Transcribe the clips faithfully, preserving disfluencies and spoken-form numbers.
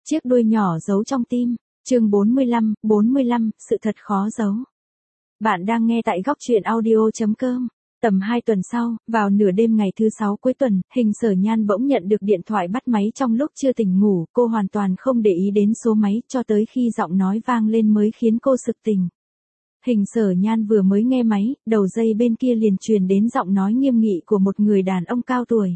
Chiếc đuôi nhỏ giấu trong tim, chương bốn mươi lăm, bốn mươi lăm, sự thật khó giấu. Bạn đang nghe tại góc truyện audio.com. Tầm hai tuần sau, vào nửa đêm ngày thứ sáu cuối tuần, Hình Sở Nhan bỗng nhận được điện thoại bắt máy trong lúc chưa tỉnh ngủ, cô hoàn toàn không để ý đến số máy cho tới khi giọng nói vang lên mới khiến cô sực tỉnh. Hình Sở Nhan vừa mới nghe máy, đầu dây bên kia liền truyền đến giọng nói nghiêm nghị của một người đàn ông cao tuổi.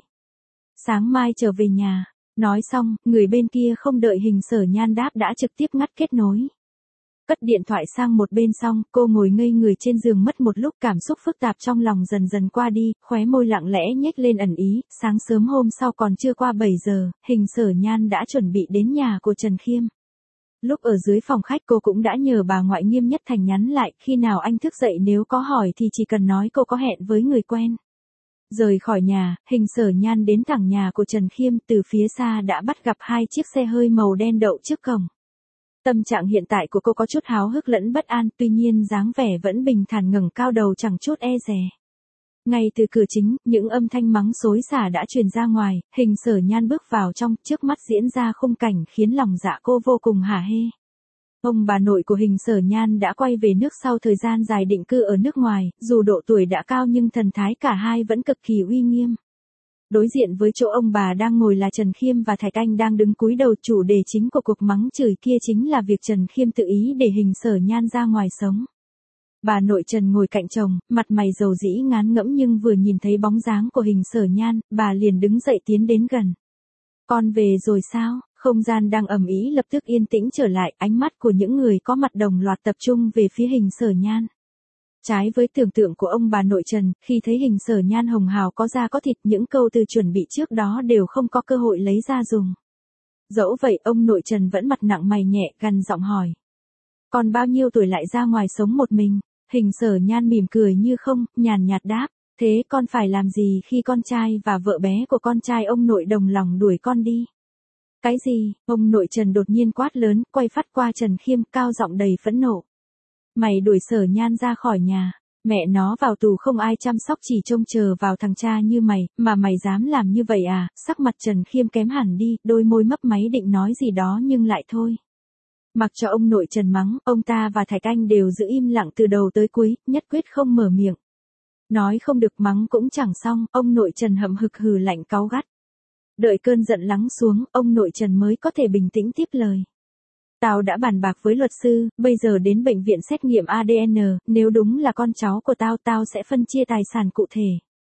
Sáng mai trở về nhà. Nói xong, người bên kia không đợi Hình Sở Nhan đáp đã trực tiếp ngắt kết nối. Cất điện thoại sang một bên xong, cô ngồi ngây người trên giường mất một lúc, cảm xúc phức tạp trong lòng dần dần qua đi, khóe môi lặng lẽ nhếch lên ẩn ý. Sáng sớm hôm sau còn chưa qua bảy giờ, Hình Sở Nhan đã chuẩn bị đến nhà của Trần Khiêm. Lúc ở dưới phòng khách cô cũng đã nhờ bà ngoại Nghiêm Nhất Thành nhắn lại, khi nào anh thức dậy nếu có hỏi thì chỉ cần nói cô có hẹn với người quen. Rời khỏi nhà, Hình Sở Nhan đến thẳng nhà của Trần Khiêm, từ phía xa đã bắt gặp hai chiếc xe hơi màu đen đậu trước cổng. Tâm trạng hiện tại của cô có chút háo hức lẫn bất an, tuy nhiên dáng vẻ vẫn bình thản ngẩng cao đầu chẳng chút e dè. Ngay từ cửa chính, những âm thanh mắng xối xả đã truyền ra ngoài, Hình Sở Nhan bước vào trong, trước mắt diễn ra khung cảnh khiến lòng dạ cô vô cùng hả hê. Ông bà nội của Hình Sở Nhan đã quay về nước sau thời gian dài định cư ở nước ngoài, dù độ tuổi đã cao nhưng thần thái cả hai vẫn cực kỳ uy nghiêm. Đối diện với chỗ ông bà đang ngồi là Trần Khiêm và Thạch Anh đang đứng cúi đầu. Chủ đề chính của cuộc mắng chửi kia chính là việc Trần Khiêm tự ý để Hình Sở Nhan ra ngoài sống. Bà nội Trần ngồi cạnh chồng, mặt mày dầu dĩ ngán ngẫm nhưng vừa nhìn thấy bóng dáng của Hình Sở Nhan, bà liền đứng dậy tiến đến gần. Con về rồi sao? Không gian đang ầm ĩ lập tức yên tĩnh trở lại, ánh mắt của những người có mặt đồng loạt tập trung về phía Hình Sở Nhan. Trái với tưởng tượng của ông bà nội Trần, khi thấy Hình Sở Nhan hồng hào có da có thịt, những câu từ chuẩn bị trước đó đều không có cơ hội lấy ra dùng. Dẫu vậy, ông nội Trần vẫn mặt nặng mày nhẹ, gằn giọng hỏi. Còn bao nhiêu tuổi lại ra ngoài sống một mình? Hình Sở Nhan mỉm cười như không, nhàn nhạt đáp. Thế con phải làm gì khi con trai và vợ bé của con trai ông nội đồng lòng đuổi con đi? Cái gì? Ông nội Trần đột nhiên quát lớn, quay phát qua Trần Khiêm, cao giọng đầy phẫn nộ. Mày đuổi Sở Nhan ra khỏi nhà, mẹ nó vào tù không ai chăm sóc chỉ trông chờ vào thằng cha như mày, mà mày dám làm như vậy à? Sắc mặt Trần Khiêm kém hẳn đi, đôi môi mấp máy định nói gì đó nhưng lại thôi. Mặc cho ông nội Trần mắng, ông ta và Thạch Anh đều giữ im lặng từ đầu tới cuối, nhất quyết không mở miệng. Nói không được mắng cũng chẳng xong, ông nội Trần hậm hực hừ lạnh cáu gắt. Đợi cơn giận lắng xuống, ông nội Trần mới có thể bình tĩnh tiếp lời. Tao đã bàn bạc với luật sư, bây giờ đến bệnh viện xét nghiệm a đê en, nếu đúng là con cháu của tao, tao sẽ phân chia tài sản cụ thể.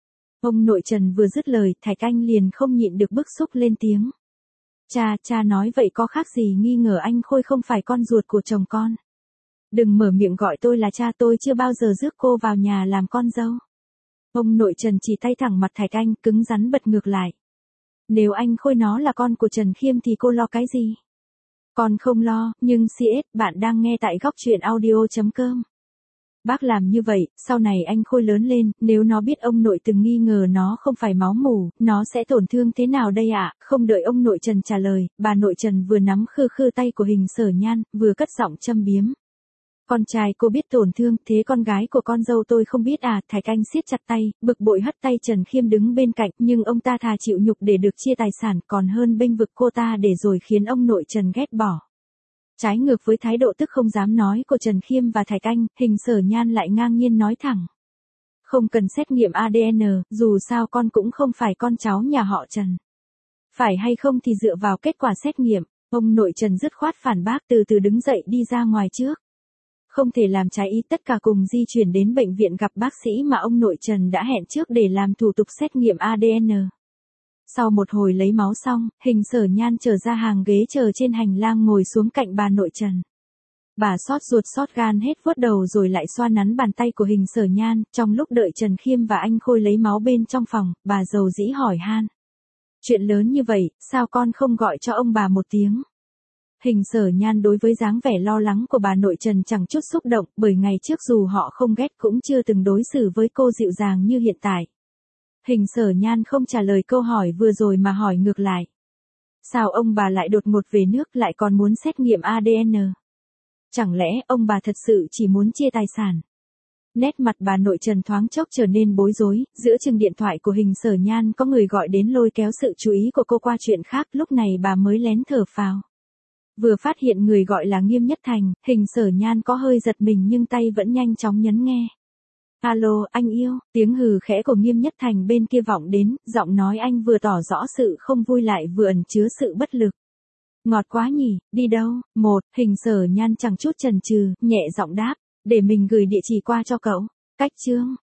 Ông nội Trần vừa dứt lời, Thạch Anh liền không nhịn được bức xúc lên tiếng. Cha, cha nói vậy có khác gì nghi ngờ anh Khôi không phải con ruột của chồng con. Đừng mở miệng gọi tôi là cha, tôi chưa bao giờ rước cô vào nhà làm con dâu. Ông nội Trần chỉ tay thẳng mặt Thạch Anh, cứng rắn bật ngược lại. Nếu anh Khôi nó là con của Trần Khiêm thì cô lo cái gì? Con không lo, nhưng xê ét, bạn đang nghe tại góc truyện audio.com. Bác làm như vậy, sau này anh Khôi lớn lên, nếu nó biết ông nội từng nghi ngờ nó không phải máu mủ, nó sẽ tổn thương thế nào đây ạ? À? Không đợi ông nội Trần trả lời, bà nội Trần vừa nắm khư khư tay của Hình Sở Nhan, vừa cất giọng châm biếm. Con trai cô biết tổn thương, thế con gái của con dâu tôi không biết à? Thạch Anh siết chặt tay, bực bội hất tay Trần Khiêm đứng bên cạnh, nhưng ông ta thà chịu nhục để được chia tài sản còn hơn bênh vực cô ta để rồi khiến ông nội Trần ghét bỏ. Trái ngược với thái độ tức không dám nói của Trần Khiêm và Thạch Anh, Hình Sở Nhan lại ngang nhiên nói thẳng. Không cần xét nghiệm a đê en, dù sao con cũng không phải con cháu nhà họ Trần. Phải hay không thì dựa vào kết quả xét nghiệm, ông nội Trần dứt khoát phản bác, từ từ đứng dậy đi ra ngoài trước. Không thể làm trái ý, tất cả cùng di chuyển đến bệnh viện gặp bác sĩ mà ông nội Trần đã hẹn trước để làm thủ tục xét nghiệm a đê en. Sau một hồi lấy máu xong, Hình Sở Nhan trở ra hàng ghế chờ trên hành lang ngồi xuống cạnh bà nội Trần. Bà xót ruột xót gan hết vuốt đầu rồi lại xoa nắn bàn tay của Hình Sở Nhan, trong lúc đợi Trần Khiêm và anh Khôi lấy máu bên trong phòng, bà dầu dĩ hỏi han. Chuyện lớn như vậy, sao con không gọi cho ông bà một tiếng? Hình Sở Nhan đối với dáng vẻ lo lắng của bà nội Trần chẳng chút xúc động, bởi ngày trước dù họ không ghét cũng chưa từng đối xử với cô dịu dàng như hiện tại. Hình Sở Nhan không trả lời câu hỏi vừa rồi mà hỏi ngược lại. Sao ông bà lại đột ngột về nước, lại còn muốn xét nghiệm a đê en? Chẳng lẽ ông bà thật sự chỉ muốn chia tài sản? Nét mặt bà nội Trần thoáng chốc trở nên bối rối, giữa chừng điện thoại của Hình Sở Nhan có người gọi đến lôi kéo sự chú ý của cô qua chuyện khác, lúc này bà mới lén thở phào. Vừa phát hiện người gọi là Nghiêm Nhất Thành, Hình Sở Nhan có hơi giật mình nhưng tay vẫn nhanh chóng nhấn nghe. Alo, anh yêu, tiếng hừ khẽ của Nghiêm Nhất Thành bên kia vọng đến, giọng nói anh vừa tỏ rõ sự không vui lại vừa ẩn chứa sự bất lực. Ngọt quá nhỉ, đi đâu? Một, Hình Sở Nhan chẳng chút chần chừ, nhẹ giọng đáp, để mình gửi địa chỉ qua cho cậu. Cách chương.